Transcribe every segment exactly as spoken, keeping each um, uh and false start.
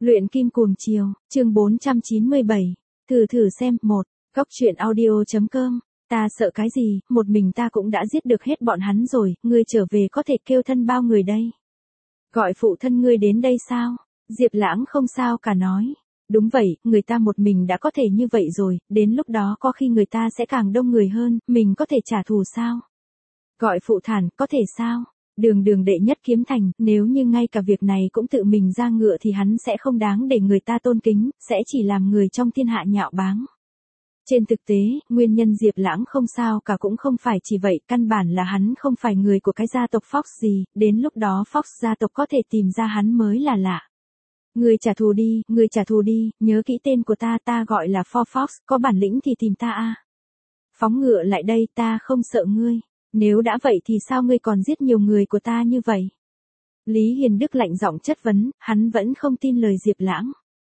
Luyện kim cuồng chiều, chương bốn trăm chín mươi bảy. Thử thử xem, một. Góc truyện audio.com. Ta sợ cái gì, một mình ta cũng đã giết được hết bọn hắn rồi, ngươi trở về có thể kêu thân bao người đây. Gọi phụ thân ngươi đến đây sao? Diệp Lãng không sao cả nói. Đúng vậy, người ta một mình đã có thể như vậy rồi, đến lúc đó có khi người ta sẽ càng đông người hơn, mình có thể trả thù sao? Gọi phụ thản, có thể sao? Đường đường đệ nhất kiếm thành, nếu như ngay cả việc này cũng tự mình ra ngựa thì hắn sẽ không đáng để người ta tôn kính, sẽ chỉ làm người trong thiên hạ nhạo báng. Trên thực tế, nguyên nhân Diệp Lãng không sao cả cũng không phải chỉ vậy, căn bản là hắn không phải người của cái gia tộc Fox gì, đến lúc đó Fox gia tộc có thể tìm ra hắn mới là lạ. Ngươi trả thù đi, ngươi trả thù đi, nhớ kỹ tên của ta, ta gọi là For Fox, có bản lĩnh thì tìm ta a. Phóng ngựa lại đây, ta không sợ ngươi. Nếu đã vậy thì sao ngươi còn giết nhiều người của ta như vậy? Lý Hiền Đức lạnh giọng chất vấn, hắn vẫn không tin lời Diệp Lãng.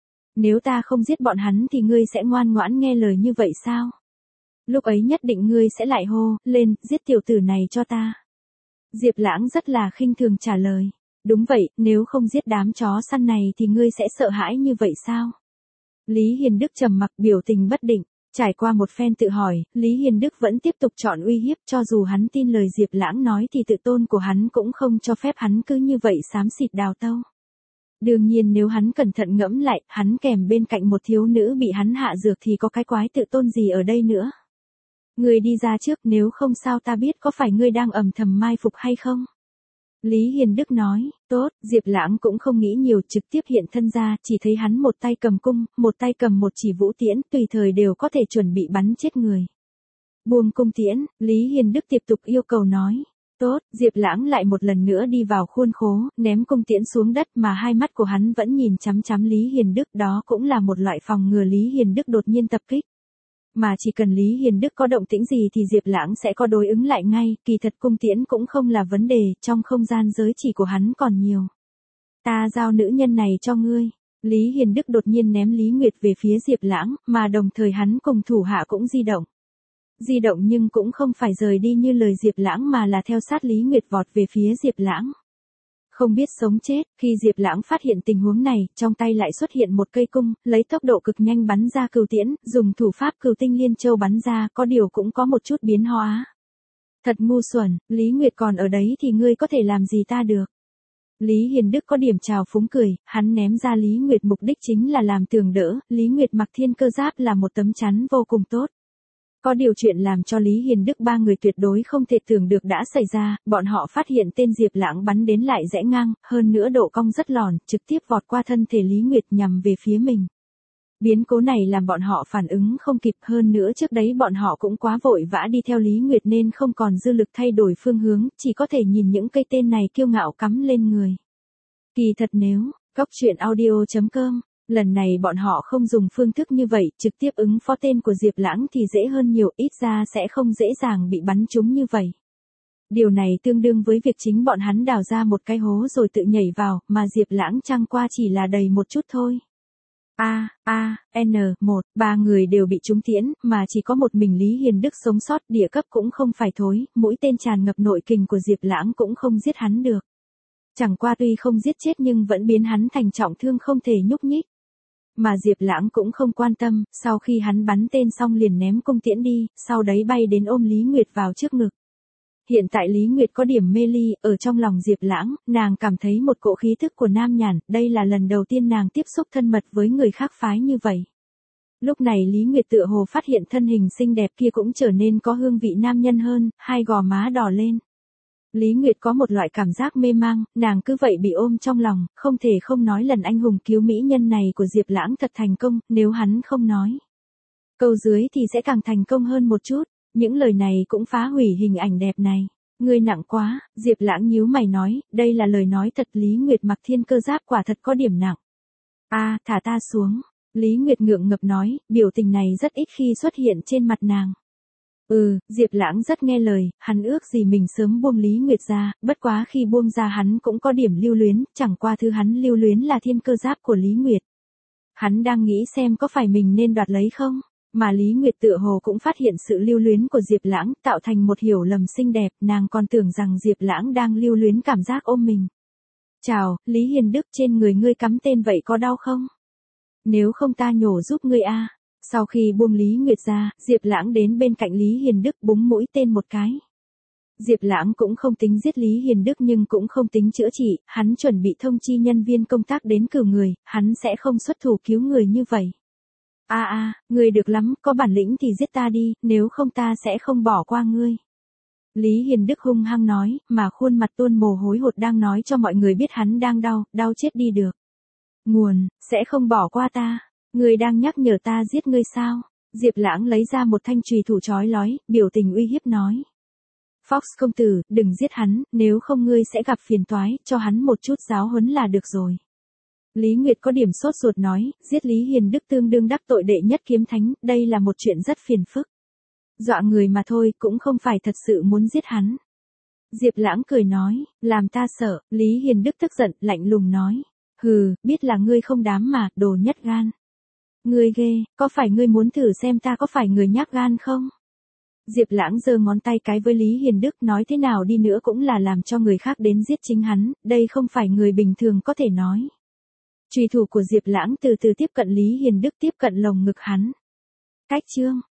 Nếu ta không giết bọn hắn thì ngươi sẽ ngoan ngoãn nghe lời như vậy sao? Lúc ấy nhất định ngươi sẽ lại hô, lên, giết tiểu tử này cho ta. Diệp Lãng rất là khinh thường trả lời. Đúng vậy, nếu không giết đám chó săn này thì ngươi sẽ sợ hãi như vậy sao? Lý Hiền Đức trầm mặc biểu tình bất định. Trải qua một phen tự hỏi, Lý Hiền Đức vẫn tiếp tục chọn uy hiếp, cho dù hắn tin lời Diệp Lãng nói thì tự tôn của hắn cũng không cho phép hắn cứ như vậy xám xịt đào tâu. Đương nhiên nếu hắn cẩn thận ngẫm lại, hắn kèm bên cạnh một thiếu nữ bị hắn hạ dược thì có cái quái tự tôn gì ở đây nữa. Ngươi đi ra trước, nếu không sao ta biết có phải ngươi đang ầm thầm mai phục hay không? Lý Hiền Đức nói, tốt, Diệp Lãng cũng không nghĩ nhiều, trực tiếp hiện thân ra, chỉ thấy hắn một tay cầm cung, một tay cầm một chỉ vũ tiễn, tùy thời đều có thể chuẩn bị bắn chết người. Buông cung tiễn, Lý Hiền Đức tiếp tục yêu cầu nói, tốt, Diệp Lãng lại một lần nữa đi vào khuôn khố, ném cung tiễn xuống đất mà hai mắt của hắn vẫn nhìn chằm chằm Lý Hiền Đức, đó cũng là một loại phòng ngừa Lý Hiền Đức đột nhiên tập kích. Mà chỉ cần Lý Hiền Đức có động tĩnh gì thì Diệp Lãng sẽ có đối ứng lại ngay, kỳ thật cung tiễn cũng không là vấn đề, trong không gian giới chỉ của hắn còn nhiều. Ta giao nữ nhân này cho ngươi. Lý Hiền Đức đột nhiên ném Lý Nguyệt về phía Diệp Lãng, mà đồng thời hắn cùng thủ hạ cũng di động. Di động nhưng cũng không phải rời đi như lời Diệp Lãng mà là theo sát Lý Nguyệt vọt về phía Diệp Lãng. Không biết sống chết, khi Diệp Lãng phát hiện tình huống này, trong tay lại xuất hiện một cây cung, lấy tốc độ cực nhanh bắn ra cừu tiễn, dùng thủ pháp cừu tinh liên châu bắn ra, có điều cũng có một chút biến hóa. Thật ngu xuẩn, Lý Nguyệt còn ở đấy thì ngươi có thể làm gì ta được? Lý Hiền Đức có điểm trào phúng cười, hắn ném ra Lý Nguyệt mục đích chính là làm tường đỡ, Lý Nguyệt mặc thiên cơ giáp là một tấm chắn vô cùng tốt. Có điều chuyện làm cho Lý Hiền Đức ba người tuyệt đối không thể tưởng được đã xảy ra, bọn họ phát hiện tên Diệp Lãng bắn đến lại rẽ ngang, hơn nữa độ cong rất lòn, trực tiếp vọt qua thân thể Lý Nguyệt nhằm về phía mình. Biến cố này làm bọn họ phản ứng không kịp, hơn nữa trước đấy bọn họ cũng quá vội vã đi theo Lý Nguyệt nên không còn dư lực thay đổi phương hướng, chỉ có thể nhìn những cây tên này kiêu ngạo cắm lên người. Kỳ thật nếu, góc truyện audio.com. Lần này bọn họ không dùng phương thức như vậy, trực tiếp ứng phó tên của Diệp Lãng thì dễ hơn nhiều, ít ra sẽ không dễ dàng bị bắn trúng như vậy. Điều này tương đương với việc chính bọn hắn đào ra một cái hố rồi tự nhảy vào, mà Diệp Lãng chẳng qua chỉ là đầy một chút thôi. A, A, N, một, ba người đều bị trúng tiễn, mà chỉ có một mình Lý Hiền Đức sống sót, địa cấp cũng không phải thối, mũi tên tràn ngập nội kình của Diệp Lãng cũng không giết hắn được. Chẳng qua tuy không giết chết nhưng vẫn biến hắn thành trọng thương không thể nhúc nhích. Mà Diệp Lãng cũng không quan tâm, sau khi hắn bắn tên xong liền ném cung tiễn đi, sau đấy bay đến ôm Lý Nguyệt vào trước ngực. Hiện tại Lý Nguyệt có điểm mê ly, ở trong lòng Diệp Lãng, nàng cảm thấy một cỗ khí thức của nam nhàn, đây là lần đầu tiên nàng tiếp xúc thân mật với người khác phái như vậy. Lúc này Lý Nguyệt tựa hồ phát hiện thân hình xinh đẹp kia cũng trở nên có hương vị nam nhân hơn, hai gò má đỏ lên. Lý Nguyệt có một loại cảm giác mê mang, nàng cứ vậy bị ôm trong lòng, không thể không nói lần anh hùng cứu mỹ nhân này của Diệp Lãng thật thành công, nếu hắn không nói câu dưới thì sẽ càng thành công hơn một chút, những lời này cũng phá hủy hình ảnh đẹp này. Ngươi nặng quá, Diệp Lãng nhíu mày nói, đây là lời nói thật. Lý Nguyệt mặc thiên cơ giáp quả thật có điểm nặng. A, thả ta xuống. Lý Nguyệt ngượng ngập nói, biểu tình này rất ít khi xuất hiện trên mặt nàng. Ừ, Diệp Lãng rất nghe lời, hắn ước gì mình sớm buông Lý Nguyệt ra, bất quá khi buông ra hắn cũng có điểm lưu luyến, chẳng qua thứ hắn lưu luyến là thiên cơ giáp của Lý Nguyệt. Hắn đang nghĩ xem có phải mình nên đoạt lấy không, mà Lý Nguyệt tựa hồ cũng phát hiện sự lưu luyến của Diệp Lãng, tạo thành một hiểu lầm xinh đẹp, nàng còn tưởng rằng Diệp Lãng đang lưu luyến cảm giác ôm mình. Chào, Lý Hiền Đức, trên người ngươi cắm tên vậy có đau không? Nếu không ta nhổ giúp ngươi a. Sau khi buông Lý Nguyệt ra, Diệp Lãng đến bên cạnh Lý Hiền Đức búng mũi tên một cái. Diệp Lãng cũng không tính giết Lý Hiền Đức nhưng cũng không tính chữa trị, hắn chuẩn bị thông chi nhân viên công tác đến cử người, hắn sẽ không xuất thủ cứu người như vậy. A a, ngươi được lắm, có bản lĩnh thì giết ta đi, nếu không ta sẽ không bỏ qua ngươi. Lý Hiền Đức hung hăng nói, mà khuôn mặt tuôn mồ hôi hột đang nói cho mọi người biết hắn đang đau, đau chết đi được. Nguồn, sẽ không bỏ qua ta. Ngươi đang nhắc nhở ta giết ngươi sao? Diệp Lãng lấy ra một thanh chùy thủ chói lói, biểu tình uy hiếp nói. Fox công tử, đừng giết hắn, nếu không ngươi sẽ gặp phiền toái, cho hắn một chút giáo huấn là được rồi. Lý Nguyệt có điểm sốt ruột nói, giết Lý Hiền Đức tương đương đắc tội đệ nhất kiếm thánh, đây là một chuyện rất phiền phức. Dọa người mà thôi, cũng không phải thật sự muốn giết hắn. Diệp Lãng cười nói, làm ta sợ, Lý Hiền Đức tức giận, lạnh lùng nói. Hừ, biết là ngươi không đám mà, đồ nhất gan. Ngươi ghê, có phải ngươi muốn thử xem ta có phải người nhát gan không? Diệp Lãng giơ ngón tay cái với Lý Hiền Đức, nói thế nào đi nữa cũng là làm cho người khác đến giết chính hắn, đây không phải người bình thường có thể nói. Chùy thủ của Diệp Lãng từ từ tiếp cận Lý Hiền Đức, tiếp cận lồng ngực hắn. Cách chương